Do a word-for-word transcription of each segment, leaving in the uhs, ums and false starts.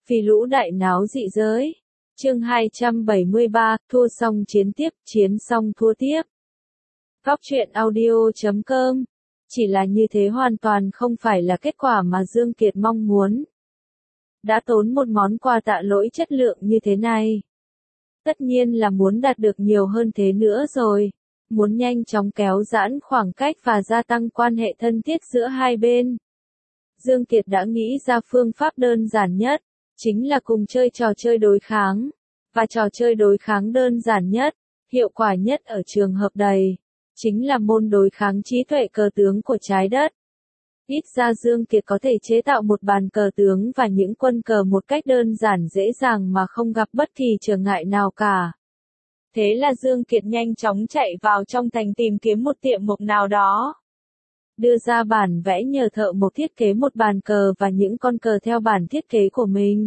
Vì lũ đại náo dị giới. Chương hai trăm bảy mươi ba, thua xong chiến tiếp, chiến xong thua tiếp. Góc truyện audio chấm com. Chỉ là như thế hoàn toàn không phải là kết quả mà Dương Kiệt mong muốn. Đã tốn một món quà tạ lỗi chất lượng như thế này. Tất nhiên là muốn đạt được nhiều hơn thế nữa rồi. Muốn nhanh chóng kéo giãn khoảng cách và gia tăng quan hệ thân thiết giữa hai bên. Dương Kiệt đã nghĩ ra phương pháp đơn giản nhất, chính là cùng chơi trò chơi đối kháng. Và trò chơi đối kháng đơn giản nhất, hiệu quả nhất ở trường hợp đầy, chính là môn đối kháng trí tuệ cờ tướng của trái đất. Ít ra Dương Kiệt có thể chế tạo một bàn cờ tướng và những quân cờ một cách đơn giản dễ dàng mà không gặp bất kỳ trở ngại nào cả. Thế là Dương Kiệt nhanh chóng chạy vào trong thành tìm kiếm một tiệm mộc nào đó. Đưa ra bản vẽ nhờ thợ mộc thiết kế một bàn cờ và những con cờ theo bản thiết kế của mình.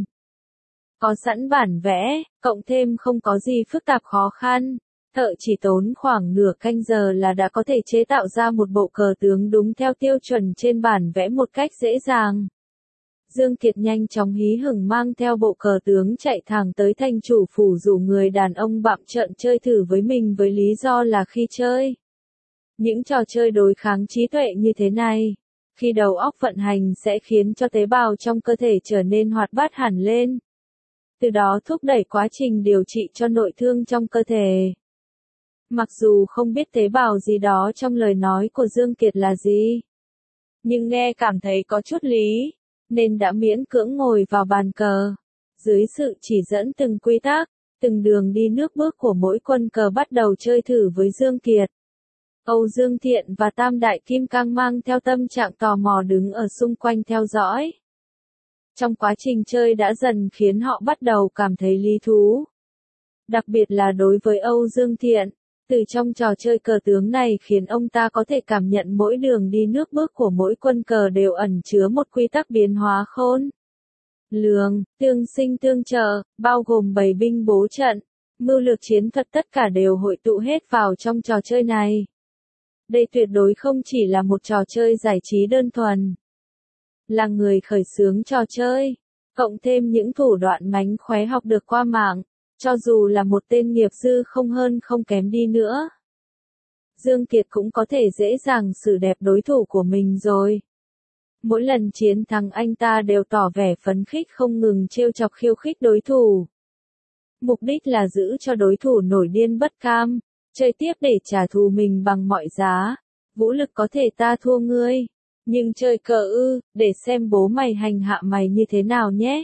Có sẵn bản vẽ, cộng thêm không có gì phức tạp khó khăn, thợ chỉ tốn khoảng nửa canh giờ là đã có thể chế tạo ra một bộ cờ tướng đúng theo tiêu chuẩn trên bản vẽ một cách dễ dàng. Dương Kiệt nhanh chóng hí hửng mang theo bộ cờ tướng chạy thẳng tới thành chủ phủ rủ người đàn ông bặm trợn chơi thử với mình với lý do là khi chơi những trò chơi đối kháng trí tuệ như thế này, khi đầu óc vận hành sẽ khiến cho tế bào trong cơ thể trở nên hoạt bát hẳn lên. Từ đó thúc đẩy quá trình điều trị cho nội thương trong cơ thể. Mặc dù không biết tế bào gì đó trong lời nói của Dương Kiệt là gì, nhưng nghe cảm thấy có chút lý, nên đã miễn cưỡng ngồi vào bàn cờ. Dưới sự chỉ dẫn từng quy tắc, từng đường đi nước bước của mỗi quân cờ bắt đầu chơi thử với Dương Kiệt. Âu Dương Thiện và Tam Đại Kim Cang mang theo tâm trạng tò mò đứng ở xung quanh theo dõi. Trong quá trình chơi đã dần khiến họ bắt đầu cảm thấy lý thú. Đặc biệt là đối với Âu Dương Thiện, từ trong trò chơi cờ tướng này khiến ông ta có thể cảm nhận mỗi đường đi nước bước của mỗi quân cờ đều ẩn chứa một quy tắc biến hóa khôn lường, tương sinh tương trợ, bao gồm bày binh bố trận, mưu lược chiến thuật, tất cả đều hội tụ hết vào trong trò chơi này. Đây tuyệt đối không chỉ là một trò chơi giải trí đơn thuần. Là người khởi xướng trò chơi, cộng thêm những thủ đoạn mánh khóe học được qua mạng, cho dù là một tên nghiệp dư không hơn không kém đi nữa, Dương Kiệt cũng có thể dễ dàng xử đẹp đối thủ của mình rồi. Mỗi lần chiến thắng anh ta đều tỏ vẻ phấn khích không ngừng trêu chọc khiêu khích đối thủ. Mục đích là giữ cho đối thủ nổi điên bất cam, chơi tiếp để trả thù mình bằng mọi giá. Vũ lực có thể ta thua ngươi, nhưng chơi cờ ư, để xem bố mày hành hạ mày như thế nào nhé.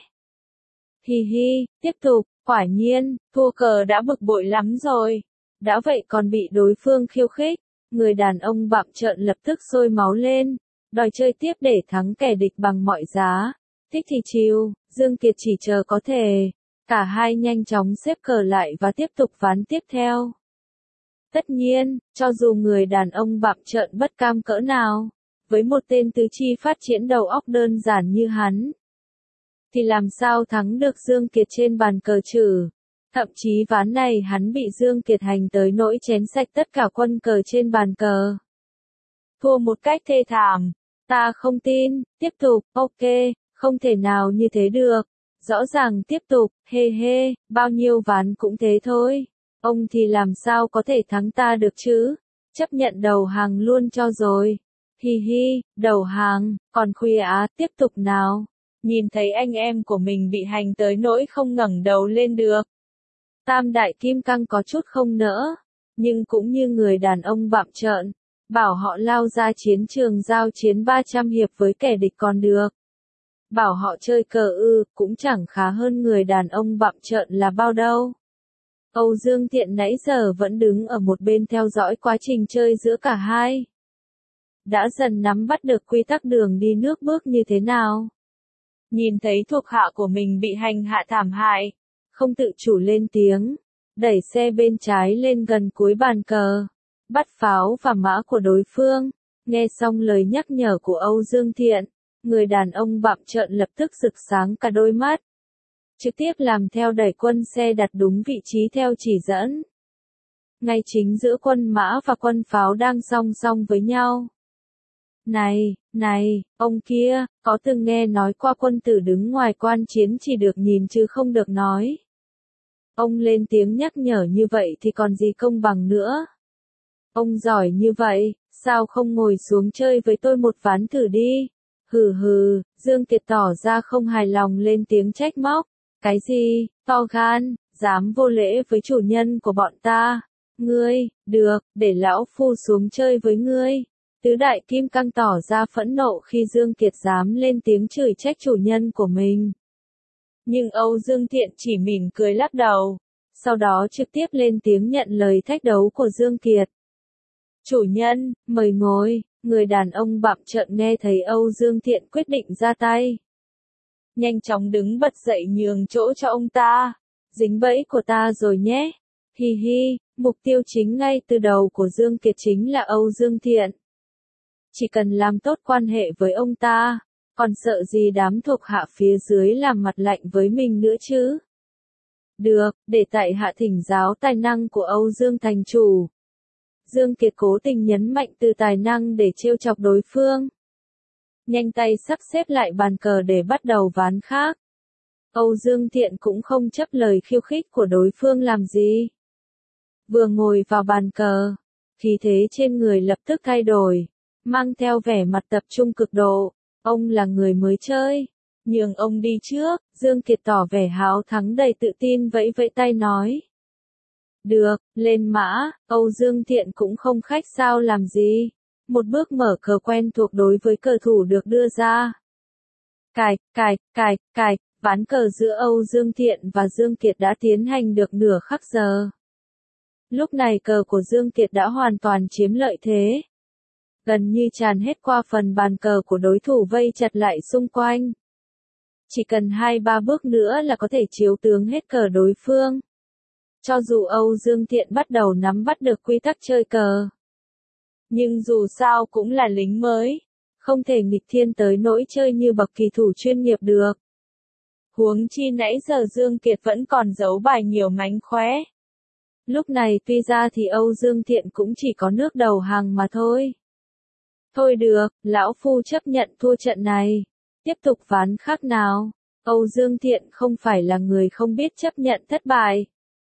Hi hi, tiếp tục, quả nhiên, thua cờ đã bực bội lắm rồi. Đã vậy còn bị đối phương khiêu khích, người đàn ông bặm trợn lập tức sôi máu lên, đòi chơi tiếp để thắng kẻ địch bằng mọi giá. Thích thì chill, Dương Kiệt chỉ chờ có thể. Cả hai nhanh chóng xếp cờ lại và tiếp tục ván tiếp theo. Tất nhiên, cho dù người đàn ông bặm trợn bất cam cỡ nào, với một tên tứ chi phát triển đầu óc đơn giản như hắn, thì làm sao thắng được Dương Kiệt trên bàn cờ chứ? Thậm chí ván này hắn bị Dương Kiệt hành tới nỗi chén sạch tất cả quân cờ trên bàn cờ. Thua một cách thê thảm. Ta không tin, tiếp tục, ok, không thể nào như thế được. Rõ ràng tiếp tục, hê hê, bao nhiêu ván cũng thế thôi. Ông thì làm sao có thể thắng ta được chứ? Chấp nhận đầu hàng luôn cho rồi. Hi hi, đầu hàng, còn khuya á, tiếp tục nào. Nhìn thấy anh em của mình bị hành tới nỗi không ngẩng đầu lên được. Tam Đại Kim Cang có chút không nỡ, nhưng cũng như người đàn ông bặm trợn, bảo họ lao ra chiến trường giao chiến ba trăm hiệp với kẻ địch còn được. Bảo họ chơi cờ ư, cũng chẳng khá hơn người đàn ông bặm trợn là bao đâu. Âu Dương Thiện nãy giờ vẫn đứng ở một bên theo dõi quá trình chơi giữa cả hai. Đã dần nắm bắt được quy tắc đường đi nước bước như thế nào. Nhìn thấy thuộc hạ của mình bị hành hạ thảm hại, không tự chủ lên tiếng, đẩy xe bên trái lên gần cuối bàn cờ, bắt pháo và mã của đối phương. Nghe xong lời nhắc nhở của Âu Dương Thiện, người đàn ông bặm trợn lập tức rực sáng cả đôi mắt. Trực tiếp làm theo đẩy quân xe đặt đúng vị trí theo chỉ dẫn. Ngay chính giữa quân mã và quân pháo đang song song với nhau. Này, này, ông kia, có từng nghe nói qua quân tử đứng ngoài quan chiến chỉ được nhìn chứ không được nói. Ông lên tiếng nhắc nhở như vậy thì còn gì công bằng nữa. Ông giỏi như vậy, sao không ngồi xuống chơi với tôi một ván thử đi? Hừ hừ, Dương Kiệt tỏ ra không hài lòng lên tiếng trách móc. Cái gì, to gan, dám vô lễ với chủ nhân của bọn ta? Ngươi, được, để lão phu xuống chơi với ngươi. Tứ đại kim cang tỏ ra phẫn nộ khi Dương Kiệt dám lên tiếng chửi trách chủ nhân của mình. Nhưng Âu Dương Thiện chỉ mỉm cười lắc đầu, sau đó trực tiếp lên tiếng nhận lời thách đấu của Dương Kiệt. Chủ nhân, mời ngồi, người đàn ông bặm trợn nghe thấy Âu Dương Thiện quyết định ra tay. Nhanh chóng đứng bật dậy nhường chỗ cho ông ta, dính bẫy của ta rồi nhé. Hi hi, mục tiêu chính ngay từ đầu của Dương Kiệt chính là Âu Dương Thiện. Chỉ cần làm tốt quan hệ với ông ta, còn sợ gì đám thuộc hạ phía dưới làm mặt lạnh với mình nữa chứ. Được, để tại hạ thỉnh giáo tài năng của Âu Dương thành chủ. Dương Kiệt cố tình nhấn mạnh từ tài năng để trêu chọc đối phương. Nhanh tay sắp xếp lại bàn cờ để bắt đầu ván khác. Âu Dương Thiện cũng không chấp lời khiêu khích của đối phương làm gì. Vừa ngồi vào bàn cờ, khí thế trên người lập tức thay đổi, mang theo vẻ mặt tập trung cực độ. Ông là người mới chơi, nhường ông đi trước. Dương Kiệt tỏ vẻ háo thắng đầy tự tin vẫy vẫy tay nói. Được, lên mã. Âu Dương Thiện cũng không khách sáo làm gì. Một bước mở cờ quen thuộc đối với cờ thủ được đưa ra. Cài, cài, cài, cài, ván cờ giữa Âu Dương Thiện và Dương Kiệt đã tiến hành được nửa khắc giờ. Lúc này cờ của Dương Kiệt đã hoàn toàn chiếm lợi thế. Gần như tràn hết qua phần bàn cờ của đối thủ vây chặt lại xung quanh. Chỉ cần hai ba bước nữa là có thể chiếu tướng hết cờ đối phương. Cho dù Âu Dương Thiện bắt đầu nắm bắt được quy tắc chơi cờ. Nhưng dù sao cũng là lính mới, không thể nghịch thiên tới nỗi chơi như bậc kỳ thủ chuyên nghiệp được. Huống chi nãy giờ Dương Kiệt vẫn còn giấu bài nhiều mánh khóe. Lúc này tuy ra thì Âu Dương Thiện cũng chỉ có nước đầu hàng mà thôi. Thôi được, lão phu chấp nhận thua trận này. Tiếp tục ván khác nào. Âu Dương Thiện không phải là người không biết chấp nhận thất bại,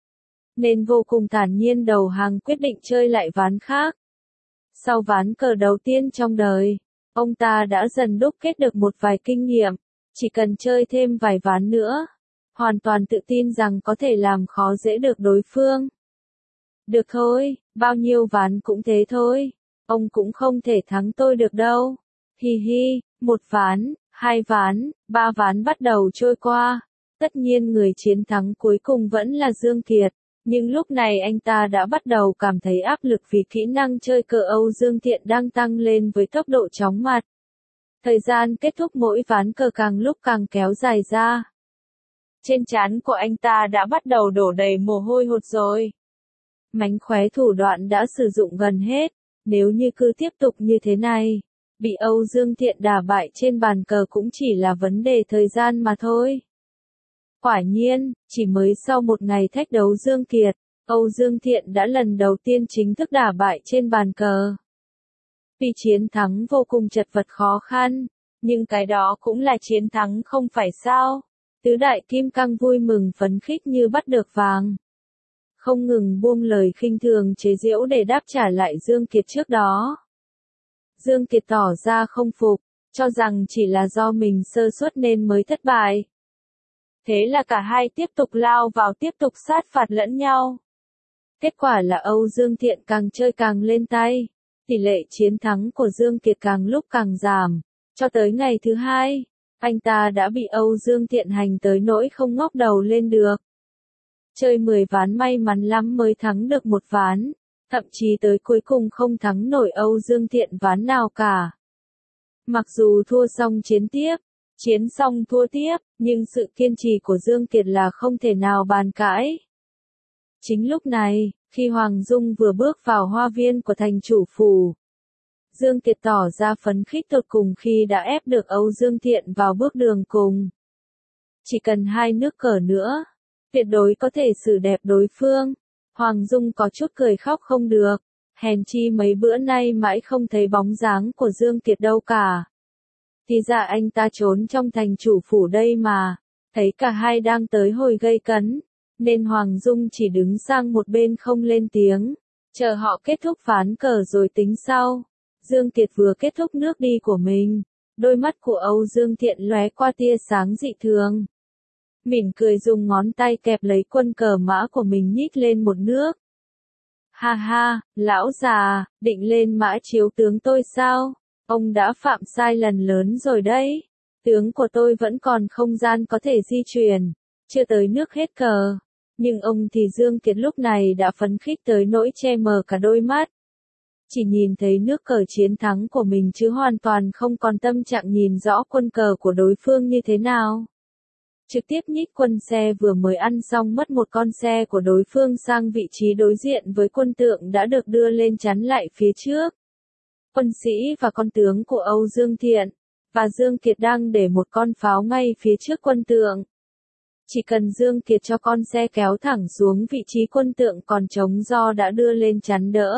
nên vô cùng thản nhiên đầu hàng quyết định chơi lại ván khác. Sau ván cờ đầu tiên trong đời, ông ta đã dần đúc kết được một vài kinh nghiệm, chỉ cần chơi thêm vài ván nữa, hoàn toàn tự tin rằng có thể làm khó dễ được đối phương. Được thôi, bao nhiêu ván cũng thế thôi, ông cũng không thể thắng tôi được đâu. Hi hi, một ván, hai ván, ba ván bắt đầu trôi qua. Tất nhiên người chiến thắng cuối cùng vẫn là Dương Kiệt. Nhưng lúc này anh ta đã bắt đầu cảm thấy áp lực vì kỹ năng chơi cờ Âu Dương Thiện đang tăng lên với tốc độ chóng mặt. Thời gian kết thúc mỗi ván cờ càng lúc càng kéo dài ra. Trên trán của anh ta đã bắt đầu đổ đầy mồ hôi hột rồi. Mánh khóe thủ đoạn đã sử dụng gần hết, nếu như cứ tiếp tục như thế này, bị Âu Dương Thiện đả bại trên bàn cờ cũng chỉ là vấn đề thời gian mà thôi. Quả nhiên, chỉ mới sau một ngày thách đấu Dương Kiệt, Âu Dương Thiện đã lần đầu tiên chính thức đả bại trên bàn cờ. Tuy chiến thắng vô cùng chật vật khó khăn, nhưng cái đó cũng là chiến thắng không phải sao. Tứ đại kim cang vui mừng phấn khích như bắt được vàng. Không ngừng buông lời khinh thường chế giễu để đáp trả lại Dương Kiệt trước đó. Dương Kiệt tỏ ra không phục, cho rằng chỉ là do mình sơ suất nên mới thất bại. Thế là cả hai tiếp tục lao vào tiếp tục sát phạt lẫn nhau. Kết quả là Âu Dương Thiện càng chơi càng lên tay. Tỷ lệ chiến thắng của Dương Kiệt càng lúc càng giảm. Cho tới ngày thứ hai, anh ta đã bị Âu Dương Thiện hành tới nỗi không ngóc đầu lên được. Chơi mười ván may mắn lắm mới thắng được một ván. Thậm chí tới cuối cùng không thắng nổi Âu Dương Thiện ván nào cả. Mặc dù thua xong chiến tiếp, chiến xong thua tiếp, nhưng sự kiên trì của Dương Kiệt là không thể nào bàn cãi. Chính lúc này, khi Hoàng Dung vừa bước vào hoa viên của thành chủ phủ, Dương Kiệt tỏ ra phấn khích tột cùng khi đã ép được Âu Dương Thiện vào bước đường cùng. Chỉ cần hai nước cờ nữa, tuyệt đối có thể xử đẹp đối phương. Hoàng Dung có chút cười khóc không được, Hèn chi mấy bữa nay mãi không thấy bóng dáng của Dương Kiệt đâu cả. Thì ra anh ta trốn trong thành chủ phủ đây mà, thấy cả hai đang tới hồi gây cấn, nên Hoàng Dung chỉ đứng sang một bên không lên tiếng, chờ họ kết thúc ván cờ rồi tính sau. Dương Kiệt vừa kết thúc nước đi của mình, đôi mắt của Âu Dương Thiện lóe qua tia sáng dị thường. Mỉm cười dùng ngón tay kẹp lấy quân cờ mã của mình nhích lên một nước. Ha ha, lão già, định lên mã chiếu tướng tôi sao? Ông đã phạm sai lần lớn rồi đấy. Tướng của tôi vẫn còn không gian có thể di chuyển, chưa tới nước hết cờ. Nhưng ông thì Dương Kiệt lúc này đã phấn khích tới nỗi che mờ cả đôi mắt. Chỉ nhìn thấy nước cờ chiến thắng của mình chứ hoàn toàn không còn tâm trạng nhìn rõ quân cờ của đối phương như thế nào. Trực tiếp nhích quân xe vừa mới ăn xong mất một con xe của đối phương sang vị trí đối diện với quân tượng đã được đưa lên chắn lại phía trước. Quân sĩ và con tướng của Âu Dương Thiện và Dương Kiệt đang để một con pháo ngay phía trước quân tượng. Chỉ cần Dương Kiệt cho con xe kéo thẳng xuống vị trí quân tượng còn trống do đã đưa lên chắn đỡ,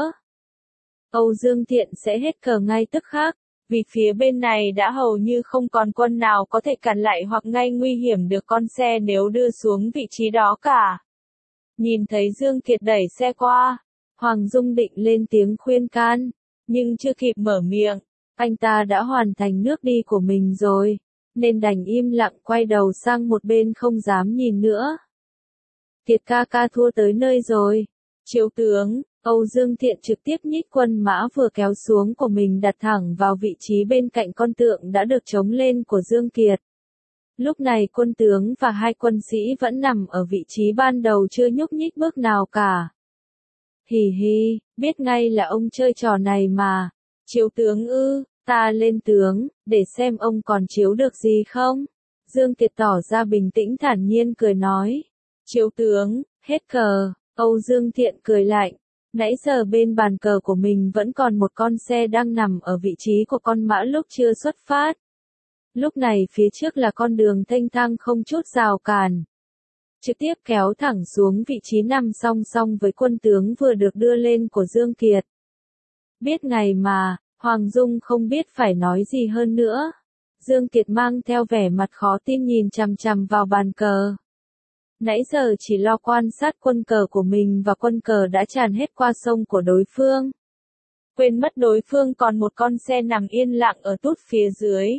Âu Dương Thiện sẽ hết cờ ngay tức khắc, vì phía bên này đã hầu như không còn quân nào có thể cản lại hoặc ngay nguy hiểm được con xe nếu đưa xuống vị trí đó cả. Nhìn thấy Dương Kiệt đẩy xe qua, Hoàng Dung định lên tiếng khuyên can, nhưng chưa kịp mở miệng, anh ta đã hoàn thành nước đi của mình rồi, nên đành im lặng quay đầu sang một bên không dám nhìn nữa. Kiệt ca ca thua tới nơi rồi. Chiếu tướng, Âu Dương Thiện trực tiếp nhích quân mã vừa kéo xuống của mình đặt thẳng vào vị trí bên cạnh con tượng đã được chống lên của Dương Kiệt. Lúc này quân tướng và hai quân sĩ vẫn nằm ở vị trí ban đầu chưa nhúc nhích bước nào cả. Hì hì, biết ngay là ông chơi trò này mà. Chiếu tướng ư, ta lên tướng, để xem ông còn chiếu được gì không? Dương Kiệt tỏ ra bình tĩnh thản nhiên cười nói. Chiếu tướng, hết cờ. Âu Dương Thiện cười lạnh. Nãy giờ bên bàn cờ của mình vẫn còn một con xe đang nằm ở vị trí của con mã lúc chưa xuất phát. Lúc này phía trước là con đường thênh thang không chút rào cản. Trực tiếp kéo thẳng xuống vị trí nằm song song với quân tướng vừa được đưa lên của Dương Kiệt. Biết ngày mà, Hoàng Dung không biết phải nói gì hơn nữa. Dương Kiệt mang theo vẻ mặt khó tin nhìn chằm chằm vào bàn cờ. Nãy giờ chỉ lo quan sát quân cờ của mình và quân cờ đã tràn hết qua sông của đối phương. Quên mất đối phương còn một con xe nằm yên lặng ở tút phía dưới.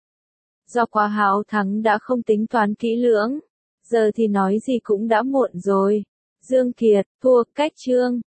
Do quá háo thắng đã không tính toán kỹ lưỡng. Giờ thì nói gì cũng đã muộn rồi. Dương Kiệt, thua cách chương.